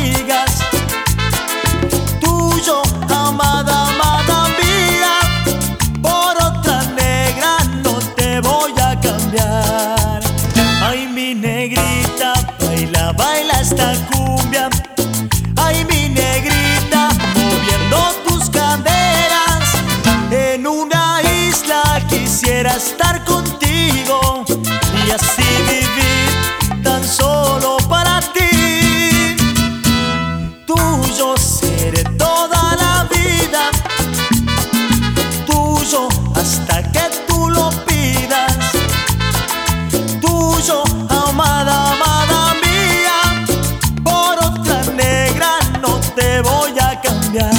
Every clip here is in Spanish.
digas. Tuyo, amada, amada mía, por otra negra no te voy a cambiar. Ay, mi negrita, baila, baila esta cumbia. Ay, mi negrita, moviendo tus caderas. En una isla quisiera estar contigo y así vivir tan solo para ti. Tuyo seré toda la vida, tuyo hasta que tú lo pidas. Tuyo, amada, amada mía, por otra negra no te voy a cambiar.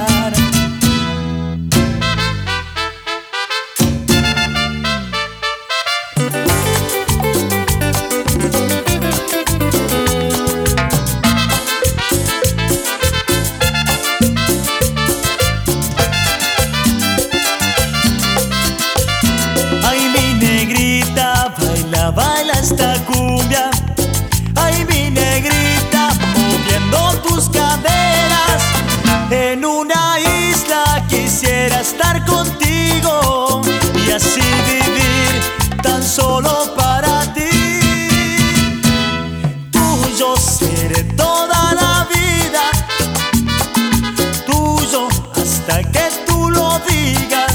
Baila esta cumbia. Ay, mi negrita, moviendo tus caderas. En una isla quisiera estar contigo y así vivir tan solo para ti. Tuyo seré toda la vida, tuyo hasta que tú lo digas.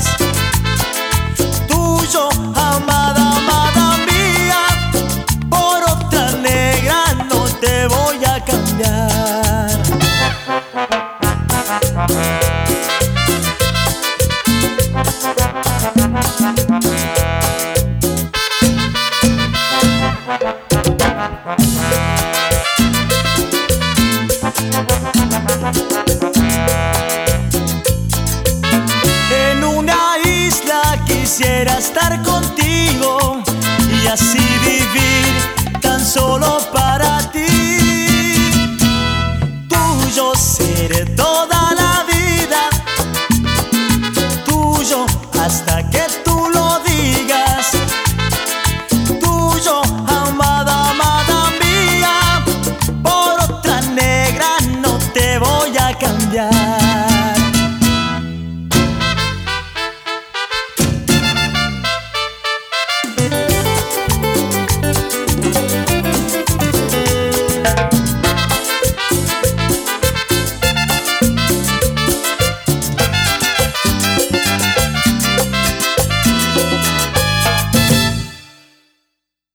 Tuyo, amada, amada mía, por otra negra no te voy a cambiar. En una isla quisiera estar contigo y así vivir tan solo para ti. Tuyo seré